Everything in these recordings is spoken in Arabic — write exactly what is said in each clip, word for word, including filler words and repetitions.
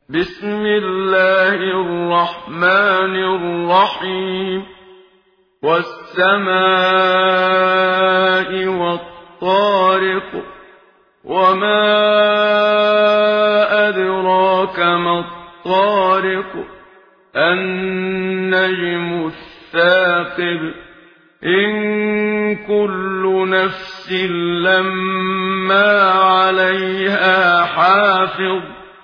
بسم الله الرحمن الرحيم والسماء والطارق وما أدراك ما الطارق النجم الثاقب إن كل نفس لما عليها حافظ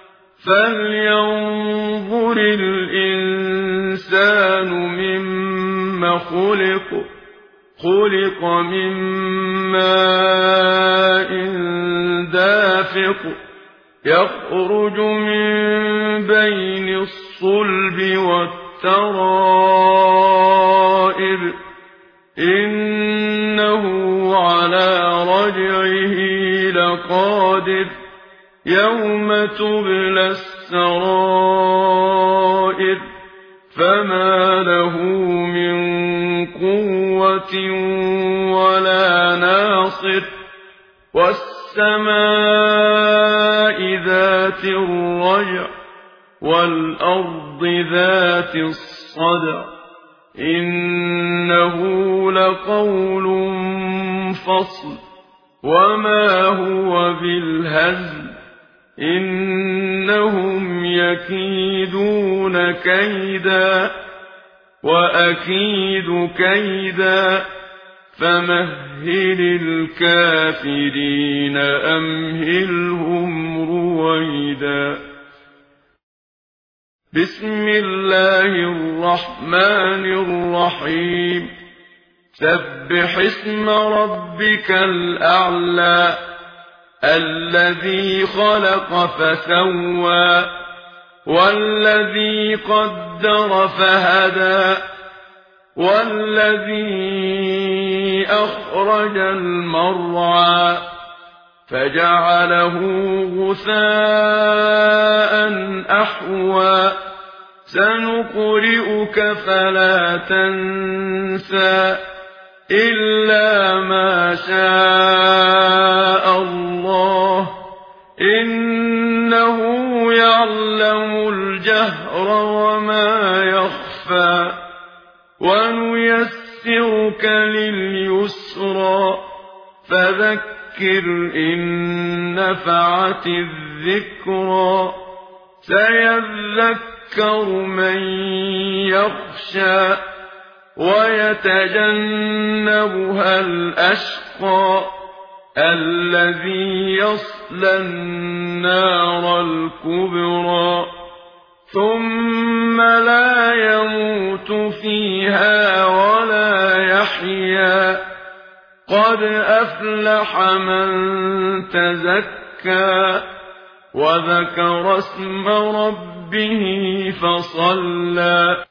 فلينظر الإنسان مما خلق خلق من ماء دافق يخرج من بين الصلب والترائب إنه على رجعه لقادر يوم تبلى السرائر فما له من قوة ولا ناصر والسماء ذات الرجع والأرض ذات الصدع إنه لقول فصل وما هو بالهزل إنهم يكيدون كيدا وأكيد كيدا فمهل الكافرين أمهلهم رويدا بسم الله الرحمن الرحيم سبح اسم ربك الأعلى الذي خلق فسوى والذي قدر فهدى والذي أخرج المرعى فجعله غثاء أحوى سنقرئك فلا تنسى إلا ما شاء الله إنه يعلم الجهر وما يخفى ونيسرك لليسرى فذكر إن نفعت الذكرى سيذكر من يخشى ويتجنبها الأشقى الذي يصلى النار الكبرى ثم لا يموت فيها ولا يحيا قد أفلح من تزكى وذكر اسم ربه فصلى